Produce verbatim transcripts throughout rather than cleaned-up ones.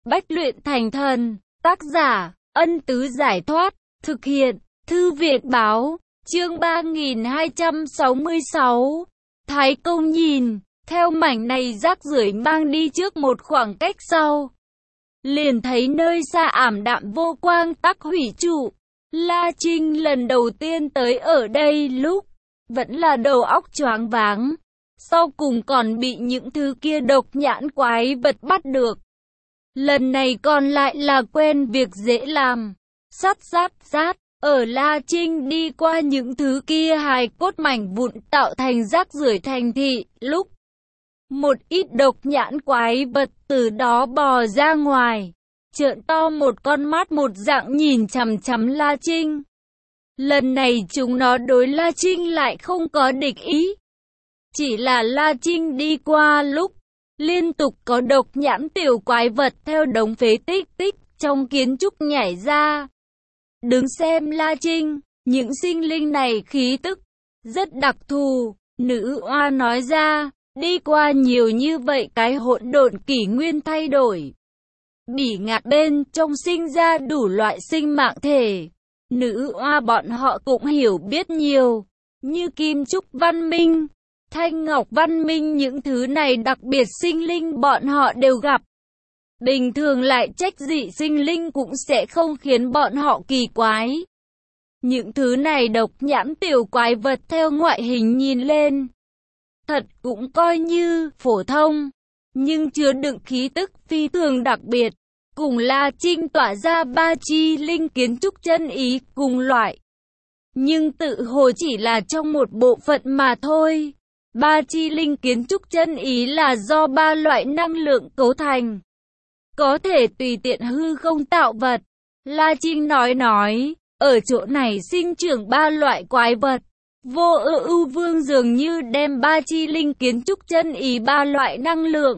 Bách luyện thành thần, tác giả, Ân Tứ Giải Thoát, thực hiện, Thư Viện Báo, chương ba nghìn hai trăm sáu mươi sáu. Thái Công nhìn, theo mảnh này rác rưởi mang đi trước một khoảng cách sau. Liền thấy nơi xa ảm đạm vô quang tắc hủy trụ. La Trinh lần đầu tiên tới ở đây lúc, vẫn là đầu óc choáng váng. Sau cùng còn bị những thứ kia độc nhãn quái vật bắt được. Lần này còn lại là quen việc dễ làm. Sắt sắt sát, ở La Trinh đi qua những thứ kia hài cốt mảnh vụn tạo thành rác rưởi thành thị, lúc một ít độc nhãn quái vật từ đó bò ra ngoài, trợn to một con mắt một dạng nhìn chằm chằm La Trinh. Lần này chúng nó đối La Trinh lại không có địch ý. Chỉ là La Trinh đi qua lúc, liên tục có độc nhãn tiểu quái vật theo đống phế tích tích trong kiến trúc nhảy ra. Đứng xem La Trinh, những sinh linh này khí tức rất đặc thù, nữ oa nói ra, đi qua nhiều như vậy cái hỗn độn kỷ nguyên thay đổi. Bỉ ngạn bên trong sinh ra đủ loại sinh mạng thể. Nữ oa bọn họ cũng hiểu biết nhiều, như Kim Trúc Văn Minh, Thanh Ngọc Văn Minh, những thứ này đặc biệt sinh linh bọn họ đều gặp. Bình thường lại trách dị sinh linh cũng sẽ không khiến bọn họ kỳ quái. Những thứ này độc nhãn tiểu quái vật theo ngoại hình nhìn lên, thật cũng coi như phổ thông, nhưng chứa đựng khí tức phi thường đặc biệt. Cùng La Trinh tỏa ra ba chi linh kiến trúc chân ý cùng loại. Nhưng tự hồ chỉ là trong một bộ phận mà thôi. Ba chi linh kiến trúc chân ý là do ba loại năng lượng cấu thành. Có thể tùy tiện hư không tạo vật. La Trinh nói nói, ở chỗ này sinh trưởng ba loại quái vật. Vô Ư Ưu Vương dường như đem ba chi linh kiến trúc chân ý ba loại năng lượng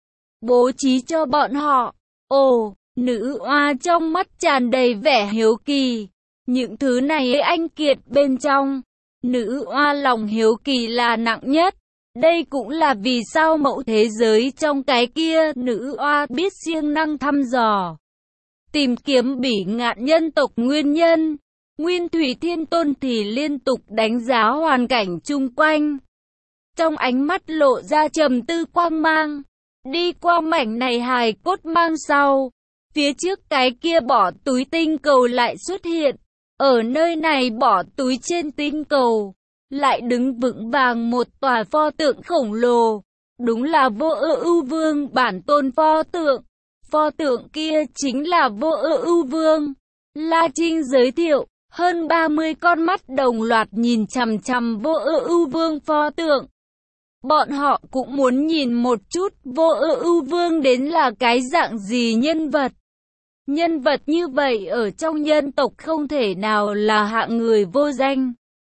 bố trí cho bọn họ. Ồ, nữ oa trong mắt tràn đầy vẻ hiếu kỳ. Những thứ này anh kiệt bên trong, nữ oa lòng hiếu kỳ là nặng nhất. Đây cũng là vì sao mẫu thế giới trong cái kia nữ oa biết siêng năng thăm dò, tìm kiếm bỉ ngạn nhân tộc nguyên nhân. Nguyên Thủy Thiên Tôn thì liên tục đánh giá hoàn cảnh chung quanh. Trong ánh mắt lộ ra trầm tư quang mang. Đi qua mảnh này hài cốt mang sau, phía trước cái kia bỏ túi tinh cầu lại xuất hiện. Ở nơi này bỏ túi trên tinh cầu, lại đứng vững vàng một tòa pho tượng khổng lồ. Đúng là Vô Ư Ưu Vương bản tôn pho tượng. Pho tượng kia chính là Vô Ư Ưu Vương. La Trinh giới thiệu, hơn ba mươi con mắt đồng loạt nhìn chằm chằm Vô Ư Ưu Vương pho tượng. Bọn họ cũng muốn nhìn một chút Vô Ư Ưu Vương đến là cái dạng gì nhân vật. Nhân vật như vậy ở trong nhân tộc không thể nào là hạng người vô danh.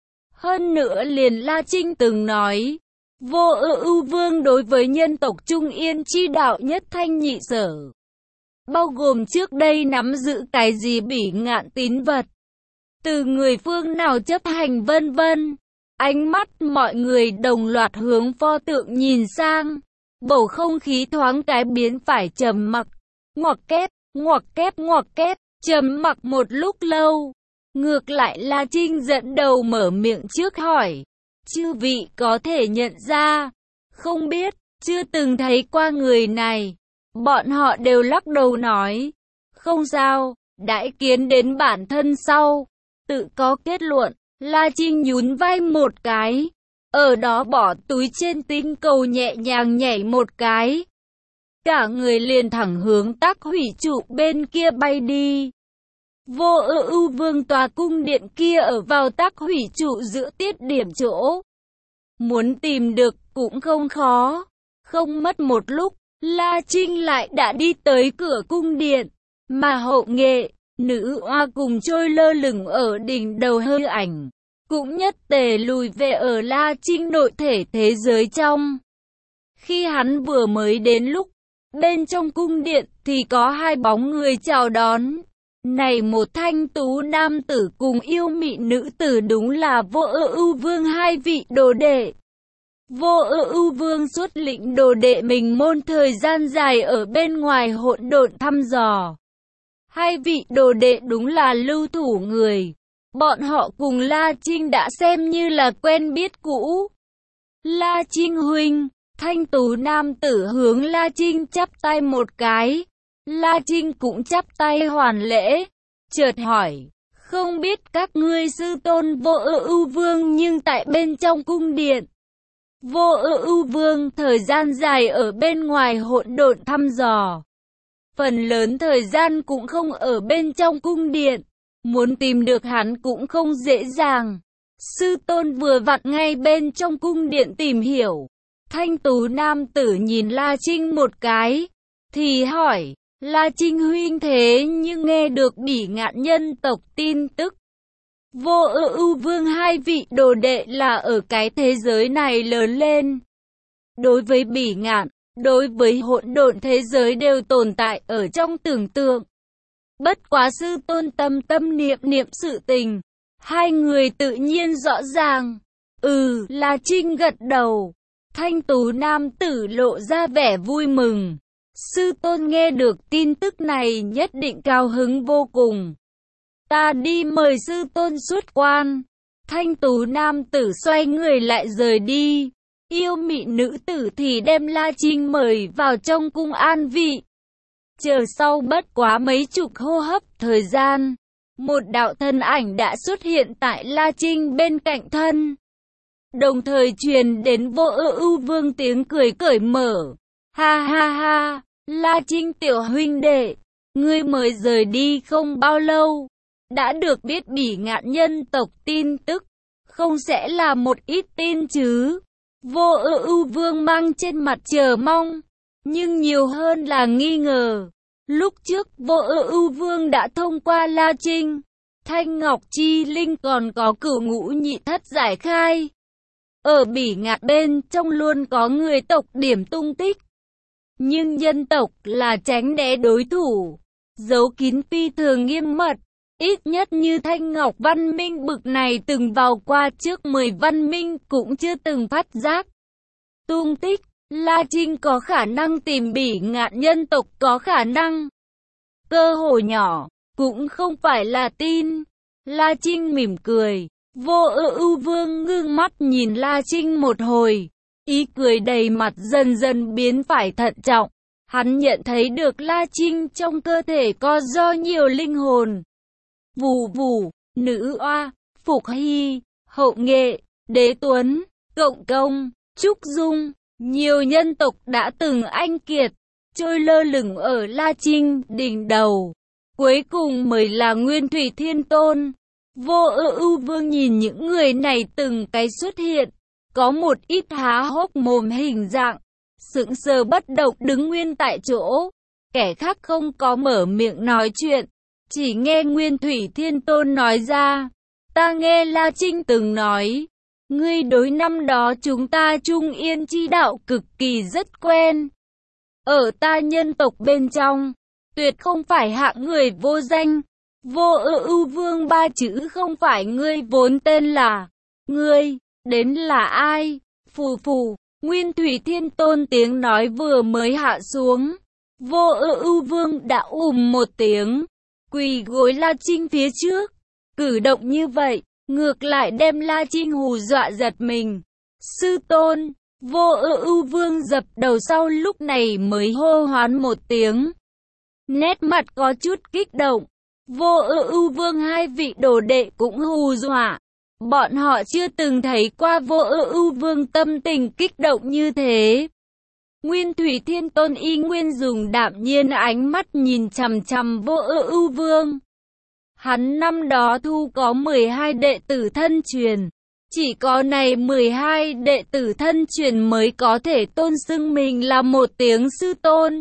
Hơn nữa liền La Trinh từng nói, Vô Ư Ưu Vương đối với nhân tộc Trung Yên chi đạo nhất thanh nhị sở, bao gồm trước đây nắm giữ cái gì bỉ ngạn tín vật, từ người phương nào chấp hành vân vân. Ánh mắt mọi người đồng loạt hướng pho tượng nhìn sang, bầu không khí thoáng cái biến phải trầm mặc. Ngoặc kép, ngoặc kép, ngoặc kép, trầm mặc một lúc lâu. Ngược lại La Trinh dẫn đầu mở miệng trước hỏi, chư vị có thể nhận ra, không biết, chưa từng thấy qua người này. Bọn họ đều lắc đầu nói, không sao, đãi kiến đến bản thân sau, tự có kết luận. La Trinh nhún vai một cái, ở đó bỏ túi trên tinh cầu nhẹ nhàng nhảy một cái. Cả người liền thẳng hướng tắc hủy trụ bên kia bay đi. Vô Ư Ưu Vương tòa cung điện kia ở vào tắc hủy trụ giữa tiết điểm chỗ. Muốn tìm được cũng không khó. Không mất một lúc, La Trinh lại đã đi tới cửa cung điện. Mà Hậu Nghệ, nữ oa cùng trôi lơ lửng ở đỉnh đầu hơi ảnh, cũng nhất tề lùi về ở La Trinh nội thể thế giới trong. Khi hắn vừa mới đến lúc, bên trong cung điện thì có hai bóng người chào đón. Này một thanh tú nam tử cùng yêu mị nữ tử đúng là Vô Ư Ưu Vương hai vị đồ đệ. Vô Ưu Ưu Vương xuất lĩnh đồ đệ mình môn thời gian dài ở bên ngoài hỗn độn thăm dò. Hai vị đồ đệ đúng là lưu thủ người. Bọn họ cùng La Trinh đã xem như là quen biết cũ. La Trinh huynh, thanh tú nam tử hướng La Trinh chắp tay một cái. La Trinh cũng chắp tay hoàn lễ, chợt hỏi, không biết các ngươi sư tôn Vô Ưu Ưu Vương nhưng tại bên trong cung điện. Vô Ưu Ưu Vương thời gian dài ở bên ngoài hỗn độn thăm dò. Phần lớn thời gian cũng không ở bên trong cung điện. Muốn tìm được hắn cũng không dễ dàng. Sư tôn vừa vặn ngay bên trong cung điện tìm hiểu. Thanh tú nam tử nhìn La Trinh một cái, thì hỏi, La Trinh huynh thế nhưng nghe được Bỉ Ngạn nhân tộc tin tức. Vô Ưu Ưu Vương hai vị đồ đệ là ở cái thế giới này lớn lên. Đối với Bỉ Ngạn, đối với hỗn độn thế giới đều tồn tại ở trong tưởng tượng. Bất quá sư tôn tâm tâm niệm niệm sự tình, hai người tự nhiên rõ ràng. Ừ, La Trinh gật đầu. Thanh tú nam tử lộ ra vẻ vui mừng. Sư tôn nghe được tin tức này nhất định cao hứng vô cùng. Ta đi mời sư tôn xuất quan. Thanh tú nam tử xoay người lại rời đi. Yêu mị nữ tử thì đem La Trinh mời vào trong cung an vị. Chờ sau bất quá mấy chục hô hấp thời gian, một đạo thân ảnh đã xuất hiện tại La Trinh bên cạnh thân. Đồng thời truyền đến Vô Ưu Ưu Vương tiếng cười cởi mở. Ha ha ha, La Trinh tiểu huynh đệ, ngươi mới rời đi không bao lâu, đã được biết Bỉ Ngạn nhân tộc tin tức, không sẽ là một ít tin chứ? Vô Ưu Ưu Vương mang trên mặt chờ mong, nhưng nhiều hơn là nghi ngờ. Lúc trước Vô Ưu Ưu Vương đã thông qua La Trinh, Thanh Ngọc Chi Linh còn có Cửu Ngũ Nhị Thất giải khai. Ở Bỉ Ngạn bên trong luôn có người tộc điểm tung tích. Nhưng nhân tộc là tránh né đối thủ, giấu kín phi thường nghiêm mật. Ít nhất như Thanh Ngọc văn minh bực này từng vào qua trước mười văn minh cũng chưa từng phát giác tung tích. La Trinh có khả năng tìm Bỉ Ngạn nhân tộc có khả năng. Cơ hội nhỏ, cũng không phải là tin. La Trinh mỉm cười. Vô Ưu Ưu Vương ngưng mắt nhìn La Trinh một hồi. Ý cười đầy mặt dần dần biến phải thận trọng. Hắn nhận thấy được La Trinh trong cơ thể có do nhiều linh hồn. Vù vù, Nữ Oa, Phục Hy, Hậu Nghệ, Đế Tuấn, Cộng Công, Trúc Dung. Nhiều nhân tộc đã từng anh kiệt, trôi lơ lửng ở La Trinh đỉnh đầu. Cuối cùng mới là Nguyên Thủy Thiên Tôn. Vô Ưu Ưu Vương nhìn những người này từng cái xuất hiện, có một ít há hốc mồm hình dạng, sững sờ bất động đứng nguyên tại chỗ. Kẻ khác không có mở miệng nói chuyện, chỉ nghe Nguyên Thủy Thiên Tôn nói ra. Ta nghe La Trinh từng nói, ngươi đối năm đó chúng ta Trung Yên chi đạo cực kỳ rất quen. Ở ta nhân tộc bên trong, tuyệt không phải hạng người vô danh. Vô Ưu Ưu Vương ba chữ không phải ngươi vốn tên là. Ngươi, đến là ai? Phù phù, Nguyên Thủy Thiên Tôn tiếng nói vừa mới hạ xuống. Vô Ưu Ưu Vương đã ùm một tiếng, quỳ gối La Trinh phía trước. Cử động như vậy, ngược lại đem La Trinh hù dọa giật mình. Sư tôn, Vô Ưu Ưu Vương dập đầu sau lúc này mới hô hoán một tiếng. Nét mặt có chút kích động. Vô Ưu Ưu Vương hai vị đồ đệ cũng hù dọa. Bọn họ chưa từng thấy qua Vô Ưu Ưu Vương tâm tình kích động như thế. Nguyên Thủy Thiên Tôn y nguyên dùng đạm nhiên ánh mắt nhìn chằm chằm Vô Ưu Ưu Vương. Hắn năm đó thu có mười hai đệ tử thân truyền. Chỉ có này mười hai đệ tử thân truyền mới có thể tôn xưng mình là một tiếng sư tôn.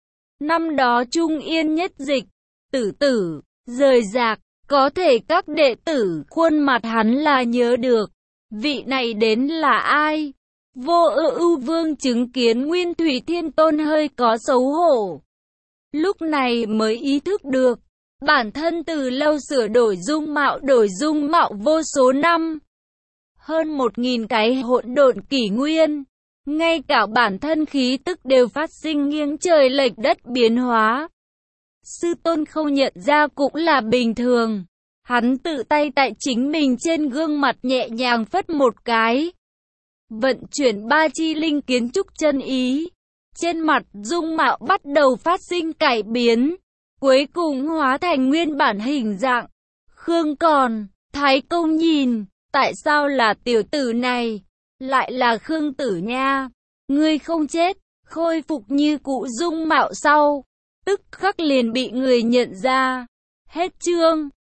Năm đó Trung Yên nhất dịch, tử tử, rời rạc, có thể các đệ tử khuôn mặt hắn là nhớ được. Vị này đến là ai? Vô Ưu Ưu Vương chứng kiến Nguyên Thủy Thiên Tôn hơi có xấu hổ. Lúc này mới ý thức được, bản thân từ lâu sửa đổi dung mạo đổi dung mạo vô số năm. hơn một nghìn cái hỗn độn kỷ nguyên. Ngay cả bản thân khí tức đều phát sinh nghiêng trời lệch đất biến hóa. Sư tôn không nhận ra cũng là bình thường. Hắn tự tay tại chính mình trên gương mặt nhẹ nhàng phất một cái. Vận chuyển ba chi linh kiến trúc chân ý. Trên mặt dung mạo bắt đầu phát sinh cải biến. Cuối cùng hóa thành nguyên bản hình dạng. Khương còn, Thái Công nhìn, tại sao là tiểu tử này? Lại là Khương Tử Nha. Ngươi không chết, khôi phục như cũ dung mạo sau. Tức khắc liền bị người nhận ra. Hết chương.